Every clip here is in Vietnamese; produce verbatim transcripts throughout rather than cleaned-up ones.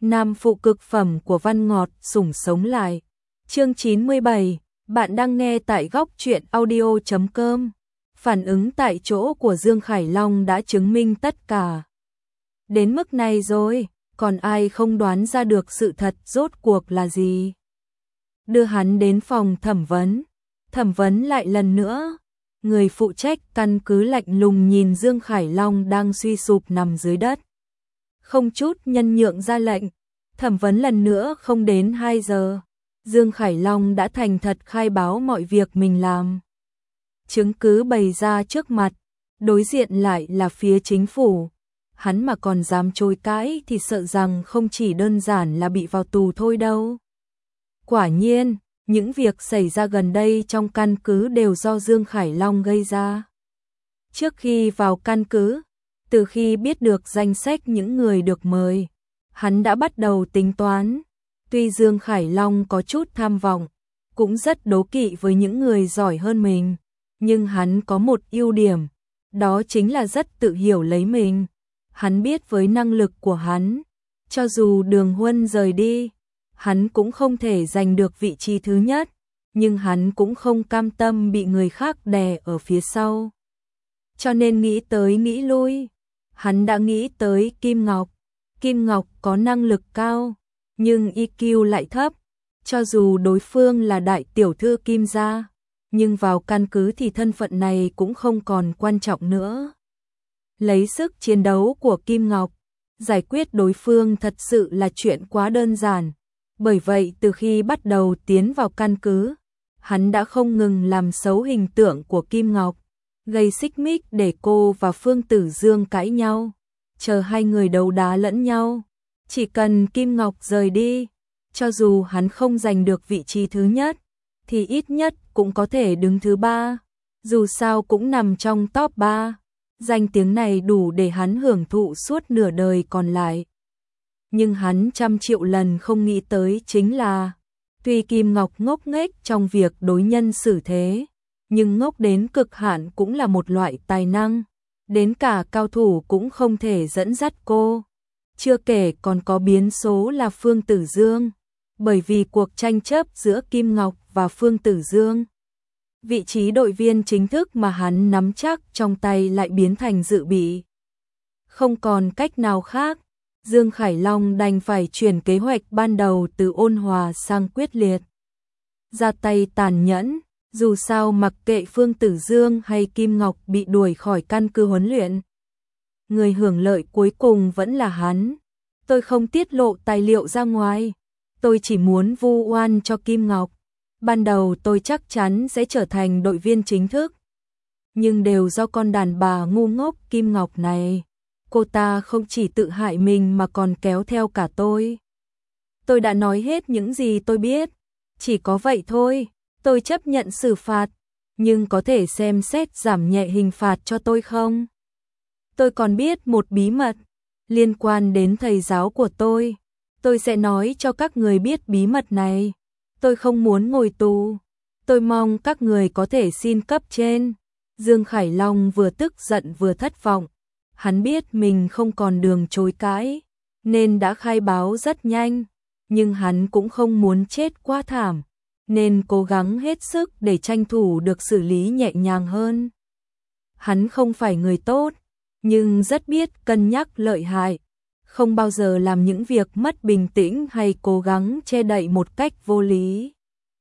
Nam phụ cực phẩm của Văn Ngọt sủng sống lại. Chương chín mươi bảy, bạn đang nghe tại góc truyện audio chấm com. Phản ứng tại chỗ của Dương Khải Long đã chứng minh tất cả. Đến mức này rồi, còn ai không đoán ra được sự thật rốt cuộc là gì? Đưa hắn đến phòng thẩm vấn. Thẩm vấn lại lần nữa. Người phụ trách căn cứ lạnh lùng nhìn Dương Khải Long đang suy sụp nằm dưới đất. Không chút nhân nhượng ra lệnh. Thẩm vấn lần nữa không đến hai giờ. Dương Khải Long đã thành thật khai báo mọi việc mình làm. Chứng cứ bày ra trước mặt, đối diện lại là phía chính phủ. Hắn mà còn dám chối cãi thì sợ rằng không chỉ đơn giản là bị vào tù thôi đâu. Quả nhiên, những việc xảy ra gần đây trong căn cứ đều do Dương Khải Long gây ra. Trước khi vào căn cứ, từ khi biết được danh sách những người được mời, hắn đã bắt đầu tính toán. Tuy Dương Khải Long có chút tham vọng, cũng rất đố kỵ với những người giỏi hơn mình, nhưng hắn có một ưu điểm, đó chính là rất tự hiểu lấy mình. Hắn biết với năng lực của hắn, cho dù Đường Huân rời đi, hắn cũng không thể giành được vị trí thứ nhất, nhưng hắn cũng không cam tâm bị người khác đè ở phía sau. Cho nên nghĩ tới nghĩ lui, hắn đã nghĩ tới Kim Ngọc. Kim Ngọc có năng lực cao, nhưng i kiu lại thấp. Cho dù đối phương là đại tiểu thư Kim gia, nhưng vào căn cứ thì thân phận này cũng không còn quan trọng nữa. Lấy sức chiến đấu của Kim Ngọc, giải quyết đối phương thật sự là chuyện quá đơn giản. Bởi vậy từ khi bắt đầu tiến vào căn cứ, hắn đã không ngừng làm xấu hình tượng của Kim Ngọc, gây xích mích để cô và Phương Tử Dương cãi nhau, chờ hai người đấu đá lẫn nhau. Chỉ cần Kim Ngọc rời đi, cho dù hắn không giành được vị trí thứ nhất, thì ít nhất cũng có thể đứng thứ ba, dù sao cũng nằm trong top ba. Danh tiếng này đủ để hắn hưởng thụ suốt nửa đời còn lại. Nhưng hắn trăm triệu lần không nghĩ tới chính là, tuy Kim Ngọc ngốc nghếch trong việc đối nhân xử thế, nhưng ngốc đến cực hạn cũng là một loại tài năng, đến cả cao thủ cũng không thể dẫn dắt cô. Chưa kể còn có biến số là Phương Tử Dương, bởi vì cuộc tranh chấp giữa Kim Ngọc và Phương Tử Dương, vị trí đội viên chính thức mà hắn nắm chắc trong tay lại biến thành dự bị. Không còn cách nào khác, Dương Khải Long đành phải chuyển kế hoạch ban đầu từ ôn hòa sang quyết liệt. Ra tay tàn nhẫn, dù sao mặc kệ Phương Tử Dương hay Kim Ngọc bị đuổi khỏi căn cứ huấn luyện, người hưởng lợi cuối cùng vẫn là hắn. Tôi không tiết lộ tài liệu ra ngoài, tôi chỉ muốn vu oan cho Kim Ngọc. Ban đầu tôi chắc chắn sẽ trở thành đội viên chính thức, nhưng đều do con đàn bà ngu ngốc Kim Ngọc này. Cô ta không chỉ tự hại mình mà còn kéo theo cả tôi. Tôi đã nói hết những gì tôi biết, chỉ có vậy thôi. Tôi chấp nhận xử phạt, nhưng có thể xem xét giảm nhẹ hình phạt cho tôi không? Tôi còn biết một bí mật liên quan đến thầy giáo của tôi. Tôi sẽ nói cho các người biết bí mật này. Tôi không muốn ngồi tù. Tôi mong các người có thể xin cấp trên. Dương Khải Long vừa tức giận vừa thất vọng. Hắn biết mình không còn đường chối cãi, nên đã khai báo rất nhanh. Nhưng hắn cũng không muốn chết quá thảm, nên cố gắng hết sức để tranh thủ được xử lý nhẹ nhàng hơn. Hắn không phải người tốt, nhưng rất biết cân nhắc lợi hại, không bao giờ làm những việc mất bình tĩnh hay cố gắng che đậy một cách vô lý.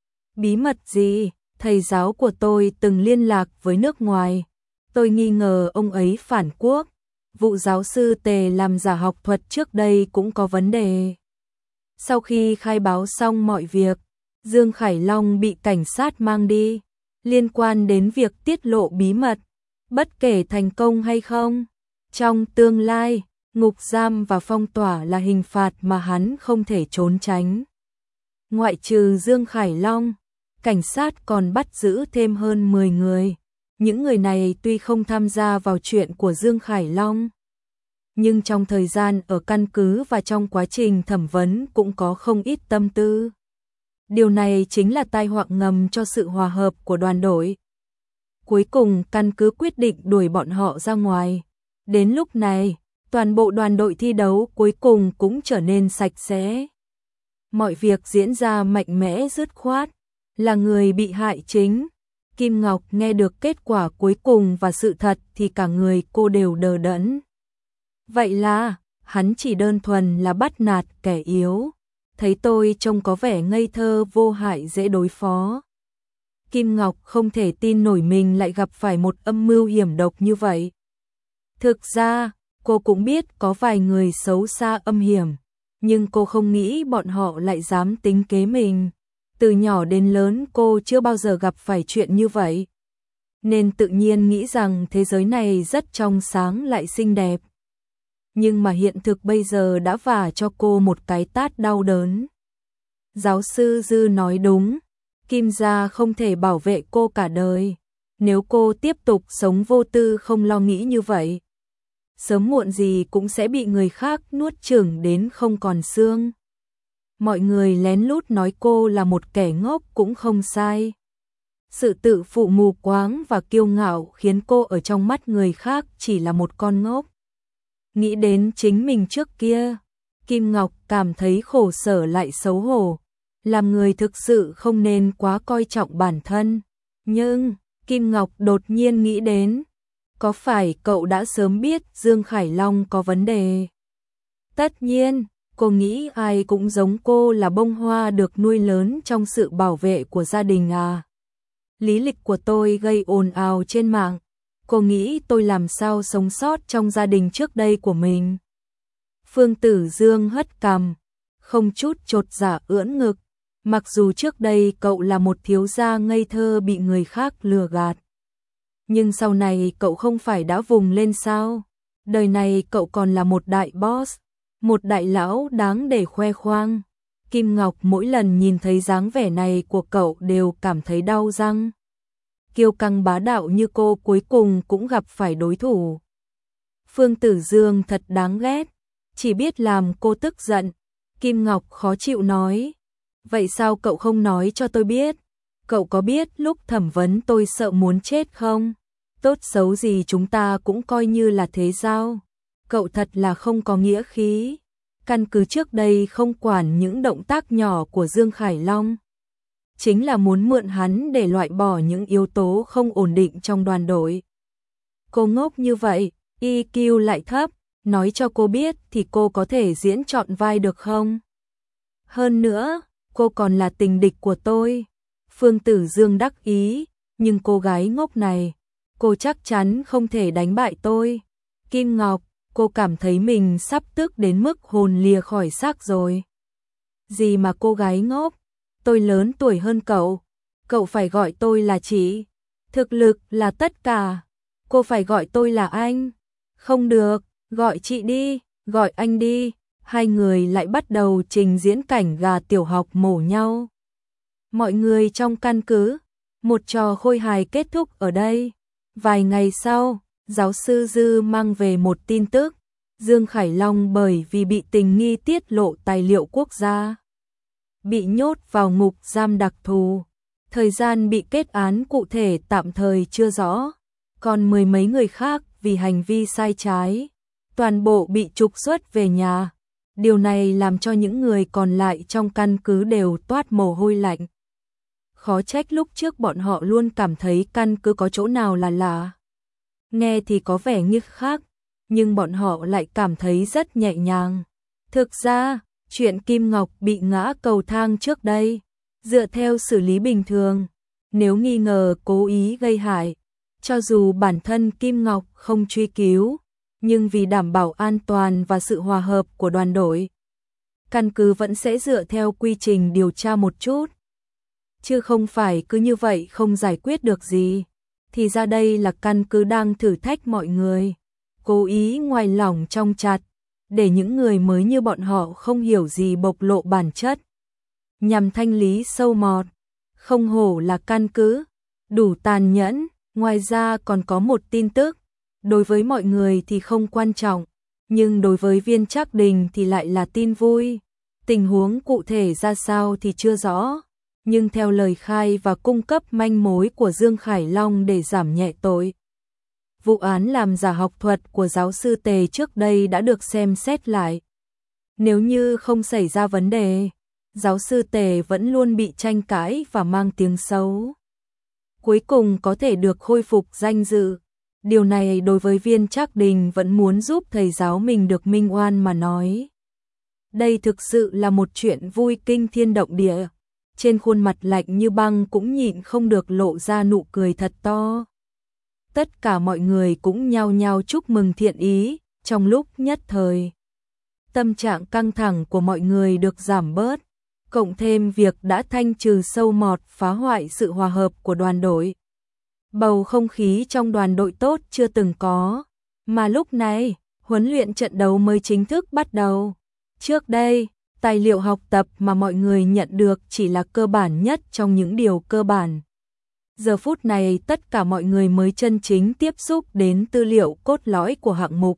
Bí mật gì? Thầy giáo của tôi từng liên lạc với nước ngoài. Tôi nghi ngờ ông ấy phản quốc. Vụ giáo sư Tề làm giả học thuật trước đây cũng có vấn đề. Sau khi khai báo xong mọi việc, Dương Khải Long bị cảnh sát mang đi. Liên quan đến việc tiết lộ bí mật, bất kể thành công hay không, trong tương lai, ngục giam và phong tỏa là hình phạt mà hắn không thể trốn tránh. Ngoại trừ Dương Khải Long, cảnh sát còn bắt giữ thêm hơn mười người. Những người này tuy không tham gia vào chuyện của Dương Khải Long, nhưng trong thời gian ở căn cứ và trong quá trình thẩm vấn cũng có không ít tâm tư. Điều này chính là tai họa ngầm cho sự hòa hợp của đoàn đội. Cuối cùng căn cứ quyết định đuổi bọn họ ra ngoài. Đến lúc này, Toàn bộ đoàn đội thi đấu cuối cùng cũng trở nên sạch sẽ. Mọi việc diễn ra mạnh mẽ dứt khoát, là người bị hại chính. Kim Ngọc nghe được kết quả cuối cùng và sự thật thì cả người cô đều đờ đẫn. Vậy là, hắn chỉ đơn thuần là bắt nạt kẻ yếu. Thấy tôi trông có vẻ ngây thơ vô hại dễ đối phó. Kim Ngọc không thể tin nổi mình lại gặp phải một âm mưu hiểm độc như vậy. Thực ra, cô cũng biết có vài người xấu xa âm hiểm, nhưng cô không nghĩ bọn họ lại dám tính kế mình. Từ nhỏ đến lớn cô chưa bao giờ gặp phải chuyện như vậy, nên tự nhiên nghĩ rằng thế giới này rất trong sáng lại xinh đẹp. Nhưng mà hiện thực bây giờ đã vả cho cô một cái tát đau đớn. Giáo sư Dư nói đúng, Kim gia không thể bảo vệ cô cả đời. Nếu cô tiếp tục sống vô tư không lo nghĩ như vậy, sớm muộn gì cũng sẽ bị người khác nuốt chửng đến không còn xương. Mọi người lén lút nói cô là một kẻ ngốc cũng không sai. Sự tự phụ mù quáng và kiêu ngạo khiến cô ở trong mắt người khác chỉ là một con ngốc. Nghĩ đến chính mình trước kia, Kim Ngọc cảm thấy khổ sở lại xấu hổ. Làm người thực sự không nên quá coi trọng bản thân. Nhưng, Kim Ngọc đột nhiên nghĩ đến, có phải cậu đã sớm biết Dương Khải Long có vấn đề? Tất nhiên, cô nghĩ ai cũng giống cô là bông hoa được nuôi lớn trong sự bảo vệ của gia đình à. Lý lịch của tôi gây ồn ào trên mạng. Cô nghĩ tôi làm sao sống sót trong gia đình trước đây của mình? Phương Tử Dương hất cằm, không chút chột dạ ưỡn ngực. Mặc dù trước đây cậu là một thiếu gia ngây thơ bị người khác lừa gạt, nhưng sau này cậu không phải đã vùng lên sao? Đời này cậu còn là một đại boss, một đại lão đáng để khoe khoang. Kim Ngọc mỗi lần nhìn thấy dáng vẻ này của cậu đều cảm thấy đau răng. Kiêu căng bá đạo như cô cuối cùng cũng gặp phải đối thủ. Phương Tử Dương thật đáng ghét, chỉ biết làm cô tức giận. Kim Ngọc khó chịu nói, vậy sao cậu không nói cho tôi biết? Cậu có biết lúc thẩm vấn tôi sợ muốn chết không? Tốt xấu gì chúng ta cũng coi như là thế giao. Cậu thật là không có nghĩa khí. Căn cứ trước đây không quản những động tác nhỏ của Dương Khải Long, chính là muốn mượn hắn để loại bỏ những yếu tố không ổn định trong đoàn đội. Cô ngốc như vậy, i kiu lại thấp, nói cho cô biết thì cô có thể diễn trọn vai được không? Hơn nữa, cô còn là tình địch của tôi. Phương Tử Dương đắc ý, nhưng cô gái ngốc này, cô chắc chắn không thể đánh bại tôi. Kim Ngọc, cô cảm thấy mình sắp tức đến mức hồn lìa khỏi xác rồi. Gì mà cô gái ngốc, tôi lớn tuổi hơn cậu, cậu phải gọi tôi là chị. Thực lực là tất cả, cô phải gọi tôi là anh. Không được, gọi chị đi, gọi anh đi. Hai người lại bắt đầu trình diễn cảnh gà tiểu học mổ nhau. Mọi người trong căn cứ, một trò khôi hài kết thúc ở đây. Vài ngày sau, giáo sư Dư mang về một tin tức. Dương Khải Long bởi vì bị tình nghi tiết lộ tài liệu quốc gia, bị nhốt vào ngục giam đặc thù. Thời gian bị kết án cụ thể tạm thời chưa rõ. Còn mười mấy người khác vì hành vi sai trái, toàn bộ bị trục xuất về nhà. Điều này làm cho những người còn lại trong căn cứ đều toát mồ hôi lạnh. Khó trách lúc trước bọn họ luôn cảm thấy căn cứ có chỗ nào là lạ. Nghe thì có vẻ như khác, nhưng bọn họ lại cảm thấy rất nhẹ nhàng. Thực ra, chuyện Kim Ngọc bị ngã cầu thang trước đây, dựa theo xử lý bình thường, nếu nghi ngờ cố ý gây hại, cho dù bản thân Kim Ngọc không truy cứu, nhưng vì đảm bảo an toàn và sự hòa hợp của đoàn đội, căn cứ vẫn sẽ dựa theo quy trình điều tra một chút. Chứ không phải cứ như vậy không giải quyết được gì. Thì ra đây là căn cứ đang thử thách mọi người, cố ý ngoài lỏng trong chặt, để những người mới như bọn họ không hiểu gì bộc lộ bản chất, nhằm thanh lý sâu mọt. Không hổ là căn cứ, đủ tàn nhẫn. Ngoài ra còn có một tin tức, đối với mọi người thì không quan trọng, nhưng đối với Viên Trác Đình thì lại là tin vui. Tình huống cụ thể ra sao thì chưa rõ, nhưng theo lời khai và cung cấp manh mối của Dương Khải Long để giảm nhẹ tội vụ án làm giả học thuật của giáo sư Tề trước đây đã được xem xét lại. Nếu như không xảy ra vấn đề, giáo sư Tề vẫn luôn bị tranh cãi và mang tiếng xấu. Cuối cùng có thể được khôi phục danh dự. Điều này đối với Viên Trác Đình vẫn muốn giúp thầy giáo mình được minh oan mà nói. Đây thực sự là một chuyện vui kinh thiên động địa. Trên khuôn mặt lạnh như băng cũng nhịn không được lộ ra nụ cười thật to. Tất cả mọi người cũng nhao nhao chúc mừng thiện ý, trong lúc nhất thời. Tâm trạng căng thẳng của mọi người được giảm bớt, cộng thêm việc đã thanh trừ sâu mọt phá hoại sự hòa hợp của đoàn đội. Bầu không khí trong đoàn đội tốt chưa từng có, mà lúc này, huấn luyện trận đấu mới chính thức bắt đầu. Trước đây, tài liệu học tập mà mọi người nhận được chỉ là cơ bản nhất trong những điều cơ bản. Giờ phút này tất cả mọi người mới chân chính tiếp xúc đến tư liệu cốt lõi của hạng mục.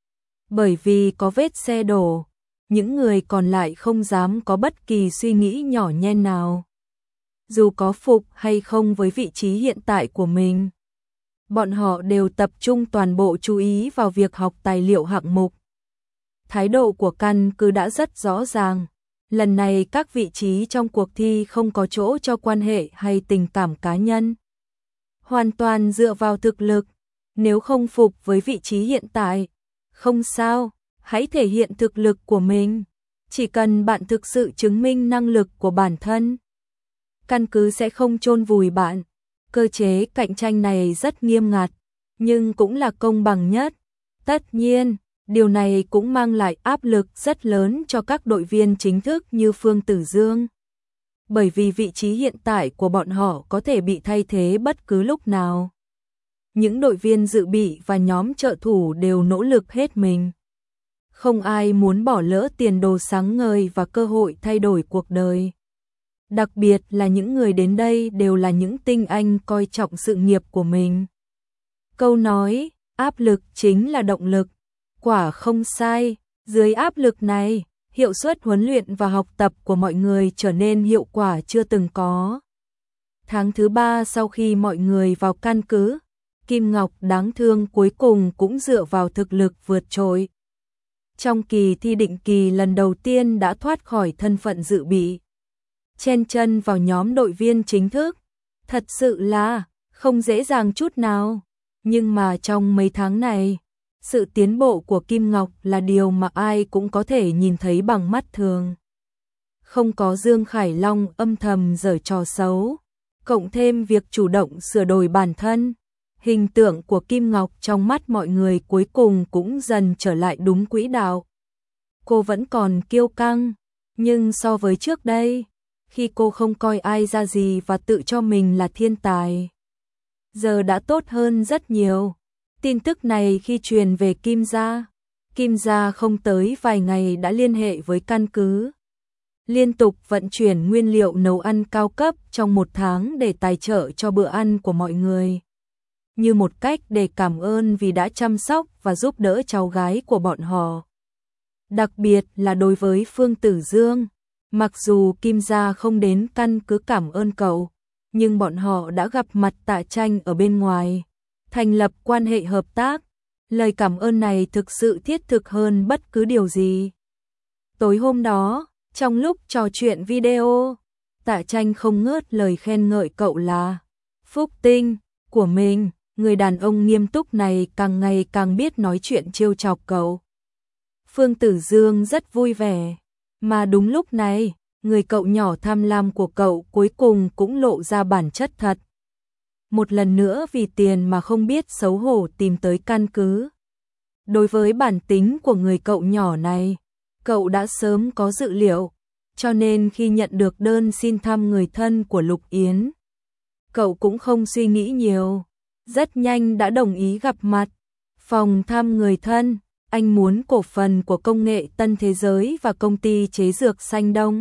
Bởi vì có vết xe đổ, những người còn lại không dám có bất kỳ suy nghĩ nhỏ nhen nào. Dù có phục hay không với vị trí hiện tại của mình, bọn họ đều tập trung toàn bộ chú ý vào việc học tài liệu hạng mục. Thái độ của căn cứ đã rất rõ ràng. Lần này các vị trí trong cuộc thi không có chỗ cho quan hệ hay tình cảm cá nhân. Hoàn toàn dựa vào thực lực. Nếu không phục với vị trí hiện tại, không sao, hãy thể hiện thực lực của mình. Chỉ cần bạn thực sự chứng minh năng lực của bản thân, căn cứ sẽ không chôn vùi bạn. Cơ chế cạnh tranh này rất nghiêm ngặt, nhưng cũng là công bằng nhất. Tất nhiên, điều này cũng mang lại áp lực rất lớn cho các đội viên chính thức như Phương Tử Dương. Bởi vì vị trí hiện tại của bọn họ có thể bị thay thế bất cứ lúc nào. Những đội viên dự bị và nhóm trợ thủ đều nỗ lực hết mình. Không ai muốn bỏ lỡ tiền đồ sáng ngời và cơ hội thay đổi cuộc đời. Đặc biệt là những người đến đây đều là những tinh anh coi trọng sự nghiệp của mình. Câu nói, áp lực chính là động lực. Quả không sai, dưới áp lực này, hiệu suất huấn luyện và học tập của mọi người trở nên hiệu quả chưa từng có. Tháng thứ ba sau khi mọi người vào căn cứ, Kim Ngọc đáng thương cuối cùng cũng dựa vào thực lực vượt trội. Trong kỳ thi định kỳ lần đầu tiên đã thoát khỏi thân phận dự bị, chen chân vào nhóm đội viên chính thức. Thật sự là không dễ dàng chút nào, nhưng mà trong mấy tháng này, sự tiến bộ của Kim Ngọc là điều mà ai cũng có thể nhìn thấy bằng mắt thường. Không có Dương Khải Long âm thầm giở trò xấu, cộng thêm việc chủ động sửa đổi bản thân, hình tượng của Kim Ngọc trong mắt mọi người cuối cùng cũng dần trở lại đúng quỹ đạo. Cô vẫn còn kiêu căng, nhưng so với trước đây, khi cô không coi ai ra gì và tự cho mình là thiên tài, giờ đã tốt hơn rất nhiều. Tin tức này khi truyền về Kim gia, Kim gia không tới vài ngày đã liên hệ với căn cứ, liên tục vận chuyển nguyên liệu nấu ăn cao cấp trong một tháng để tài trợ cho bữa ăn của mọi người, như một cách để cảm ơn vì đã chăm sóc và giúp đỡ cháu gái của bọn họ. Đặc biệt là đối với Phương Tử Dương, mặc dù Kim gia không đến căn cứ cảm ơn cậu, nhưng bọn họ đã gặp mặt Tạ Tranh ở bên ngoài, thành lập quan hệ hợp tác. Lời cảm ơn này thực sự thiết thực hơn bất cứ điều gì. Tối hôm đó, trong lúc trò chuyện video, Tạ Tranh không ngớt lời khen ngợi cậu là phúc tinh của mình. Người đàn ông nghiêm túc này càng ngày càng biết nói chuyện trêu chọc cậu. Phương Tử Dương rất vui vẻ, mà đúng lúc này, người cậu nhỏ tham lam của cậu cuối cùng cũng lộ ra bản chất thật. Một lần nữa vì tiền mà không biết xấu hổ tìm tới căn cứ. Đối với bản tính của người cậu nhỏ này, cậu đã sớm có dự liệu, cho nên khi nhận được đơn xin thăm người thân của Lục Yến, cậu cũng không suy nghĩ nhiều, rất nhanh đã đồng ý gặp mặt. Phòng thăm người thân, anh muốn cổ phần của công nghệ Tân Thế Giới và công ty chế dược Xanh Đông.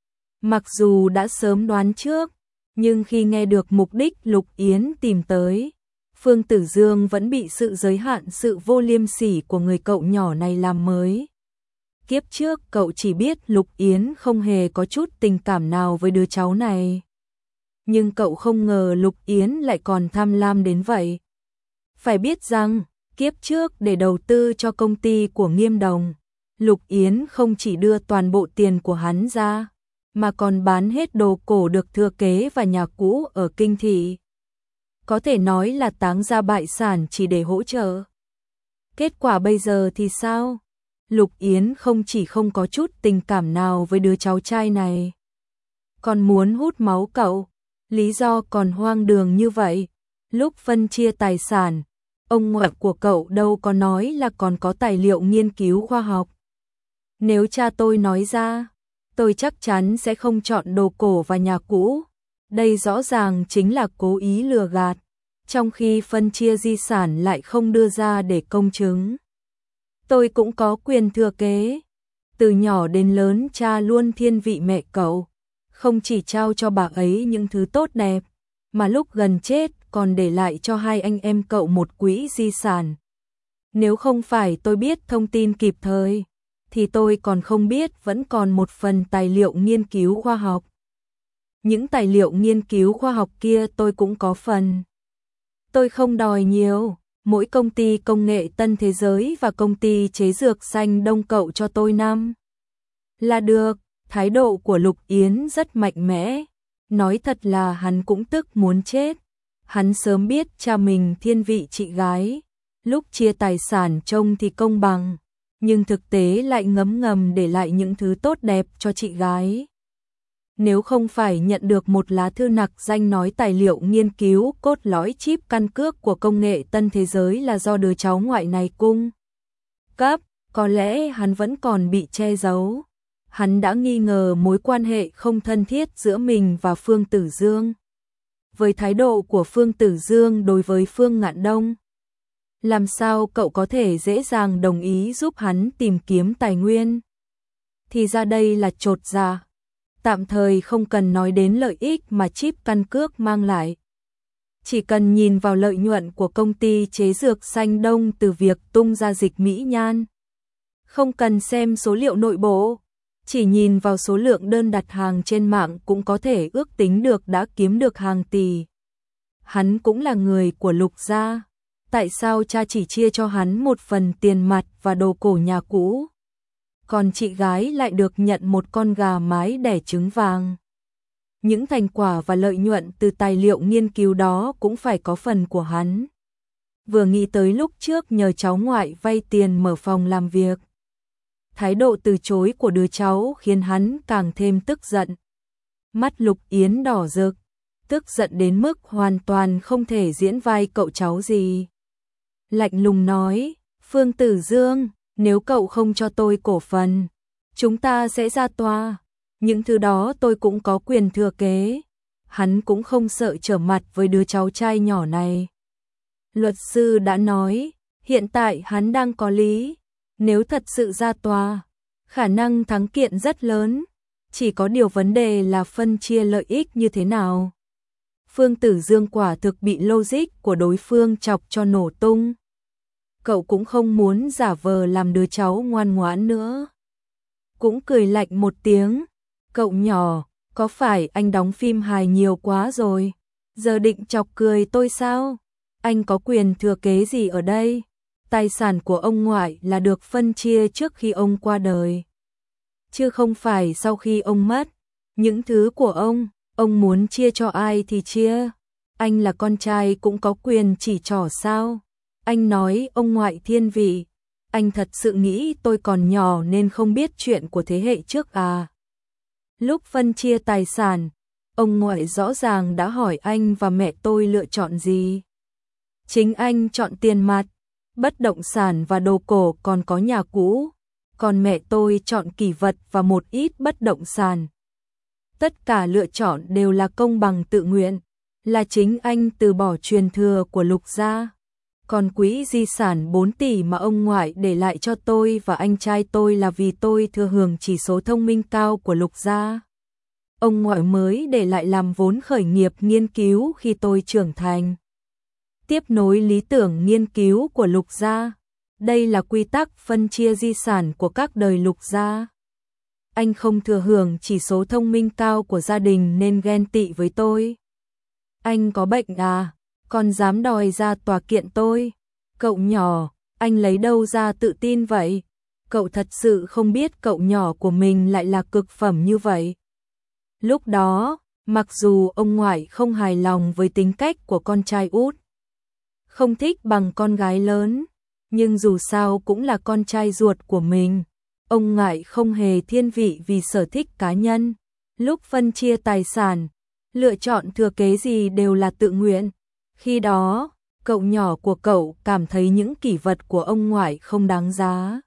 Mặc dù đã sớm đoán trước, nhưng khi nghe được mục đích Lục Yến tìm tới, Phương Tử Dương vẫn bị sự giới hạn sự vô liêm sỉ của người cậu nhỏ này làm mới. Kiếp trước cậu chỉ biết Lục Yến không hề có chút tình cảm nào với đứa cháu này. Nhưng cậu không ngờ Lục Yến lại còn tham lam đến vậy. Phải biết rằng, kiếp trước để đầu tư cho công ty của Nghiêm Đồng, Lục Yến không chỉ đưa toàn bộ tiền của hắn ra, mà còn bán hết đồ cổ được thừa kế và nhà cũ ở Kinh Thị. Có thể nói là táng ra bại sản chỉ để hỗ trợ. Kết quả bây giờ thì sao? Lục Yến không chỉ không có chút tình cảm nào với đứa cháu trai này, còn muốn hút máu cậu. Lý do còn hoang đường như vậy. Lúc phân chia tài sản, ông ngoại của cậu đâu có nói là còn có tài liệu nghiên cứu khoa học. Nếu cha tôi nói ra, tôi chắc chắn sẽ không chọn đồ cổ và nhà cũ. Đây rõ ràng chính là cố ý lừa gạt, trong khi phân chia di sản lại không đưa ra để công chứng. Tôi cũng có quyền thừa kế. Từ nhỏ đến lớn cha luôn thiên vị mẹ cậu, không chỉ trao cho bà ấy những thứ tốt đẹp, mà lúc gần chết còn để lại cho hai anh em cậu một quỹ di sản. Nếu không phải tôi biết thông tin kịp thời, thì tôi còn không biết vẫn còn một phần tài liệu nghiên cứu khoa học. Những tài liệu nghiên cứu khoa học kia tôi cũng có phần. Tôi không đòi nhiều, mỗi công ty công nghệ Tân Thế Giới và công ty chế dược xanh Đông cậu cho tôi năm là được. Thái độ của Lục Yến rất mạnh mẽ, nói thật là hắn cũng tức muốn chết. Hắn sớm biết cha mình thiên vị chị gái, lúc chia tài sản trông thì công bằng, nhưng thực tế lại ngấm ngầm để lại những thứ tốt đẹp cho chị gái. Nếu không phải nhận được một lá thư nặc danh nói tài liệu nghiên cứu cốt lõi chip căn cước của công nghệ Tân Thế Giới là do đứa cháu ngoại này cung cấp, có lẽ hắn vẫn còn bị che giấu. Hắn đã nghi ngờ mối quan hệ không thân thiết giữa mình và Phương Tử Dương. Với thái độ của Phương Tử Dương đối với Phương Ngạn Đông, làm sao cậu có thể dễ dàng đồng ý giúp hắn tìm kiếm tài nguyên? Thì ra đây là chột dạ. Tạm thời không cần nói đến lợi ích mà chip căn cước mang lại. Chỉ cần nhìn vào lợi nhuận của công ty chế dược xanh Đông từ việc tung ra dịch mỹ nhan. Không cần xem số liệu nội bộ, chỉ nhìn vào số lượng đơn đặt hàng trên mạng cũng có thể ước tính được đã kiếm được hàng tỷ. Hắn cũng là người của Lục gia, tại sao cha chỉ chia cho hắn một phần tiền mặt và đồ cổ nhà cũ, còn chị gái lại được nhận một con gà mái đẻ trứng vàng? Những thành quả và lợi nhuận từ tài liệu nghiên cứu đó cũng phải có phần của hắn. Vừa nghĩ tới lúc trước nhờ cháu ngoại vay tiền mở phòng làm việc, thái độ từ chối của đứa cháu khiến hắn càng thêm tức giận. Mắt Lục Yến đỏ rực, tức giận đến mức hoàn toàn không thể diễn vai cậu cháu gì. Lạnh lùng nói, Phương Tử Dương, nếu cậu không cho tôi cổ phần, chúng ta sẽ ra tòa. Những thứ đó tôi cũng có quyền thừa kế. Hắn cũng không sợ trở mặt với đứa cháu trai nhỏ này. Luật sư đã nói, hiện tại hắn đang có lý. Nếu thật sự ra tòa, khả năng thắng kiện rất lớn. Chỉ có điều vấn đề là phân chia lợi ích như thế nào. Phương Tử Dương quả thực bị logic của đối phương chọc cho nổ tung. Cậu cũng không muốn giả vờ làm đứa cháu ngoan ngoãn nữa. Cũng cười lạnh một tiếng. Cậu nhỏ, có phải anh đóng phim hài nhiều quá rồi? Giờ định chọc cười tôi sao? Anh có quyền thừa kế gì ở đây? Tài sản của ông ngoại là được phân chia trước khi ông qua đời, chứ không phải sau khi ông mất. Những thứ của ông, ông muốn chia cho ai thì chia. Anh là con trai cũng có quyền chỉ trỏ sao? Anh nói ông ngoại thiên vị. Anh thật sự nghĩ tôi còn nhỏ nên không biết chuyện của thế hệ trước à? Lúc phân chia tài sản, ông ngoại rõ ràng đã hỏi anh và mẹ tôi lựa chọn gì. Chính anh chọn tiền mặt, bất động sản và đồ cổ còn có nhà cũ, còn mẹ tôi chọn kỷ vật và một ít bất động sản. Tất cả lựa chọn đều là công bằng tự nguyện, là chính anh từ bỏ truyền thừa của Lục gia. Còn quỹ di sản bốn tỷ mà ông ngoại để lại cho tôi và anh trai tôi là vì tôi thừa hưởng chỉ số thông minh cao của Lục gia. Ông ngoại mới để lại làm vốn khởi nghiệp nghiên cứu khi tôi trưởng thành. Tiếp nối lý tưởng nghiên cứu của Lục gia. Đây là quy tắc phân chia di sản của các đời Lục gia. Anh không thừa hưởng chỉ số thông minh cao của gia đình nên ghen tị với tôi. Anh có bệnh à? còn dám đòi ra tòa kiện tôi. Cậu nhỏ, anh lấy đâu ra tự tin vậy? Cậu thật sự không biết cậu nhỏ của mình lại là cực phẩm như vậy. Lúc đó, mặc dù ông ngoại không hài lòng với tính cách của con trai út, không thích bằng con gái lớn, nhưng dù sao cũng là con trai ruột của mình. Ông ngoại không hề thiên vị vì sở thích cá nhân. Lúc phân chia tài sản, lựa chọn thừa kế gì đều là tự nguyện. Khi đó, cậu nhỏ của cậu cảm thấy những kỷ vật của ông ngoại không đáng giá,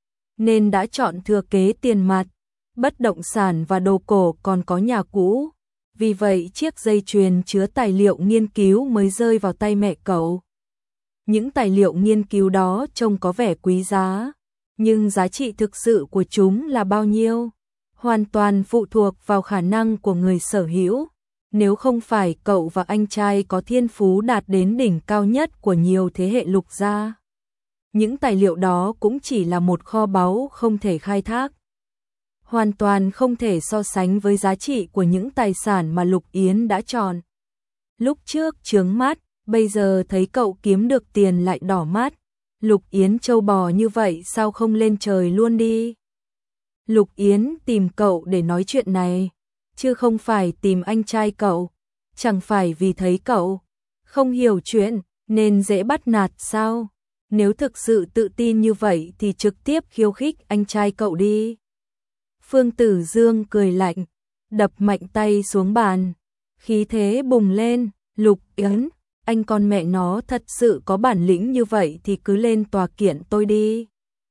nên đã chọn thừa kế tiền mặt, bất động sản và đồ cổ, còn có nhà cũ. Vì vậy chiếc dây chuyền chứa tài liệu nghiên cứu mới rơi vào tay mẹ cậu. Những tài liệu nghiên cứu đó trông có vẻ quý giá, nhưng giá trị thực sự của chúng là bao nhiêu? Hoàn toàn phụ thuộc vào khả năng của người sở hữu. Nếu không phải cậu và anh trai có thiên phú đạt đến đỉnh cao nhất của nhiều thế hệ Lục gia, những tài liệu đó cũng chỉ là một kho báu không thể khai thác. Hoàn toàn không thể so sánh với giá trị của những tài sản mà Lục Yến đã chọn. Lúc trước chướng mắt, bây giờ thấy cậu kiếm được tiền lại đỏ mắt. Lục Yến trâu bò như vậy sao không lên trời luôn đi? Lục Yến tìm cậu để nói chuyện này, chứ không phải tìm anh trai cậu. Chẳng phải vì thấy cậu không hiểu chuyện nên dễ bắt nạt sao? Nếu thực sự tự tin như vậy thì trực tiếp khiêu khích anh trai cậu đi. Phương Tử Dương cười lạnh, đập mạnh tay xuống bàn, khí thế bùng lên. Lục Yến, anh con mẹ nó thật sự có bản lĩnh như vậy thì cứ lên tòa kiện tôi đi.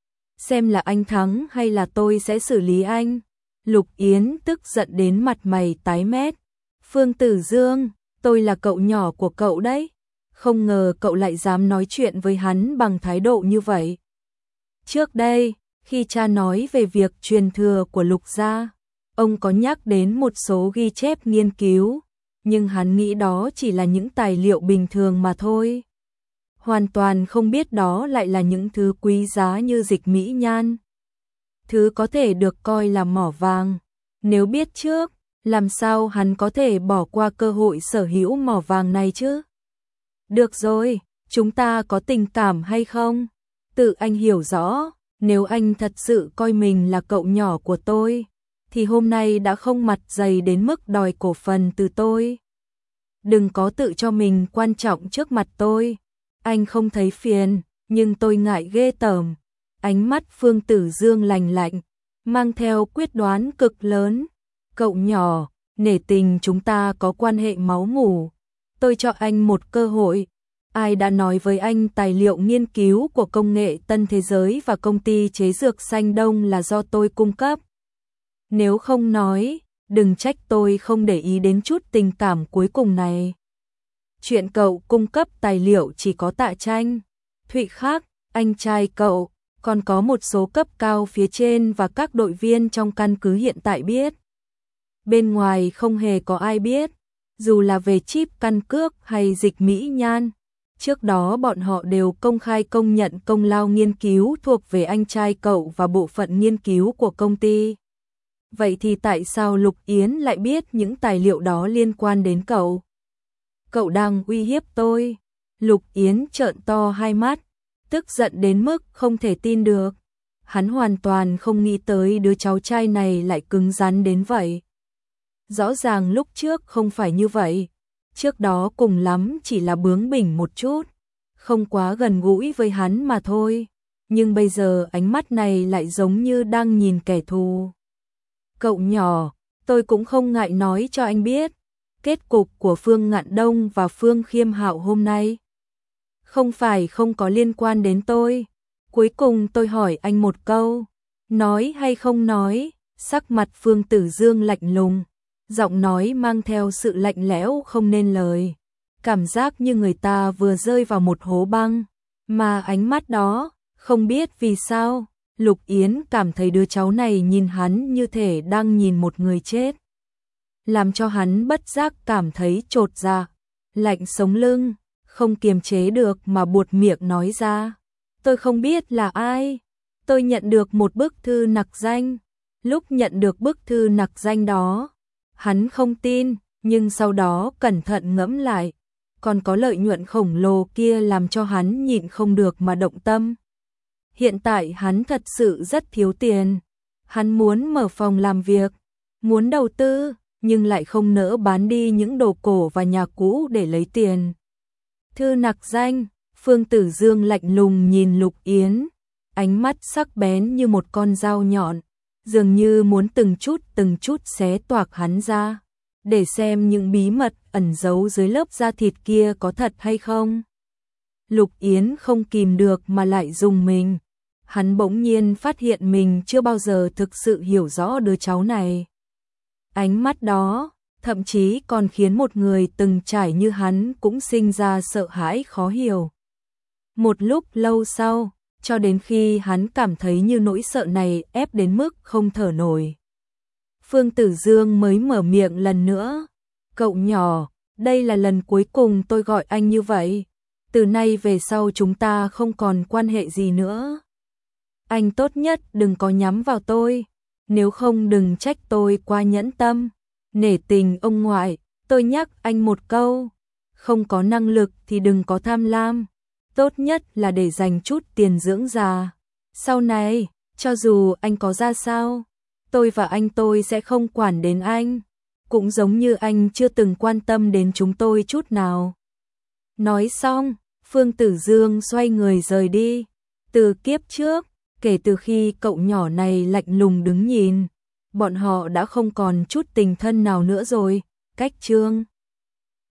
Xem là anh thắng hay là tôi sẽ xử lý anh. Lục Yến tức giận đến mặt mày tái mét. Phương Tử Dương, tôi là cậu nhỏ của cậu đấy. Không ngờ cậu lại dám nói chuyện với hắn bằng thái độ như vậy. Trước đây, khi cha nói về việc truyền thừa của Lục gia, ông có nhắc đến một số ghi chép nghiên cứu, nhưng hắn nghĩ đó chỉ là những tài liệu bình thường mà thôi. Hoàn toàn không biết đó lại là những thứ quý giá như dịch mỹ nhan. Thứ có thể được coi là mỏ vàng. Nếu biết trước, làm sao hắn có thể bỏ qua cơ hội sở hữu mỏ vàng này chứ? Được rồi, chúng ta có tình cảm hay không? Tự anh hiểu rõ, nếu anh thật sự coi mình là cậu nhỏ của tôi, thì hôm nay đã không mặt dày đến mức đòi cổ phần từ tôi. Đừng có tự cho mình quan trọng trước mặt tôi. Anh không thấy phiền, nhưng tôi ngại ghê tởm. Ánh mắt Phương Tử Dương lạnh lạnh, mang theo quyết đoán cực lớn. Cậu nhỏ, nể tình chúng ta có quan hệ máu mủ. Tôi cho anh một cơ hội. Ai đã nói với anh tài liệu nghiên cứu của công nghệ Tân Thế Giới và công ty chế dược Xanh Đông là do tôi cung cấp? Nếu không nói, đừng trách tôi không để ý đến chút tình cảm cuối cùng này. Chuyện cậu cung cấp tài liệu chỉ có Tạ Tranh, Thụy Khắc, anh trai cậu, còn có một số cấp cao phía trên và các đội viên trong căn cứ hiện tại biết. Bên ngoài không hề có ai biết, dù là về chip căn cước hay dịch mỹ nhan. Trước đó bọn họ đều công khai công nhận công lao nghiên cứu thuộc về anh trai cậu và bộ phận nghiên cứu của công ty. Vậy thì tại sao Lục Yến lại biết những tài liệu đó liên quan đến cậu? Cậu đang uy hiếp tôi. Lục Yến trợn to hai mắt, tức giận đến mức không thể tin được. Hắn hoàn toàn không nghĩ tới đứa cháu trai này lại cứng rắn đến vậy. Rõ ràng lúc trước không phải như vậy. Trước đó cùng lắm chỉ là bướng bỉnh một chút, không quá gần gũi với hắn mà thôi. Nhưng bây giờ ánh mắt này lại giống như đang nhìn kẻ thù. Cậu nhỏ, tôi cũng không ngại nói cho anh biết, kết cục của Phương Ngạn Đông và Phương Khiêm Hạo hôm nay không phải không có liên quan đến tôi. Cuối cùng tôi hỏi anh một câu, nói hay không nói? Sắc mặt Phương Tử Dương lạnh lùng, giọng nói mang theo sự lạnh lẽo không nên lời, cảm giác như người ta vừa rơi vào một hố băng. Mà ánh mắt đó, không biết vì sao, Lục Yến cảm thấy đứa cháu này nhìn hắn như thể đang nhìn một người chết, làm cho hắn bất giác cảm thấy chột dạ, lạnh sống lưng, không kiềm chế được mà buột miệng nói ra. Tôi không biết là ai, tôi nhận được một bức thư nặc danh. Lúc nhận được bức thư nặc danh đó, hắn không tin, nhưng sau đó cẩn thận ngẫm lại, còn có lợi nhuận khổng lồ kia làm cho hắn nhịn không được mà động tâm. Hiện tại hắn thật sự rất thiếu tiền. Hắn muốn mở phòng làm việc, muốn đầu tư, nhưng lại không nỡ bán đi những đồ cổ và nhà cũ để lấy tiền. Thư nặc danh, Phương Tử Dương lạnh lùng nhìn Lục Yến, ánh mắt sắc bén như một con dao nhọn, dường như muốn từng chút từng chút xé toạc hắn ra, để xem những bí mật ẩn giấu dưới lớp da thịt kia có thật hay không. Lục Yến không kìm được mà lại rùng mình. Hắn bỗng nhiên phát hiện mình chưa bao giờ thực sự hiểu rõ đứa cháu này. Ánh mắt đó, thậm chí còn khiến một người từng trải như hắn cũng sinh ra sợ hãi khó hiểu. Một lúc lâu sau, cho đến khi hắn cảm thấy như nỗi sợ này ép đến mức không thở nổi, Phương Tử Dương mới mở miệng lần nữa. Cậu nhỏ, đây là lần cuối cùng tôi gọi anh như vậy. Từ nay về sau chúng ta không còn quan hệ gì nữa. Anh tốt nhất đừng có nhắm vào tôi, nếu không đừng trách tôi quá nhẫn tâm. Nể tình ông ngoại, tôi nhắc anh một câu, không có năng lực thì đừng có tham lam, tốt nhất là để dành chút tiền dưỡng già. Sau này, cho dù anh có ra sao, tôi và anh tôi sẽ không quản đến anh, cũng giống như anh chưa từng quan tâm đến chúng tôi chút nào. Nói xong, Phương Tử Dương xoay người rời đi. Từ kiếp trước, kể từ khi cậu nhỏ này lạnh lùng đứng nhìn, bọn họ đã không còn chút tình thân nào nữa rồi. Cách chương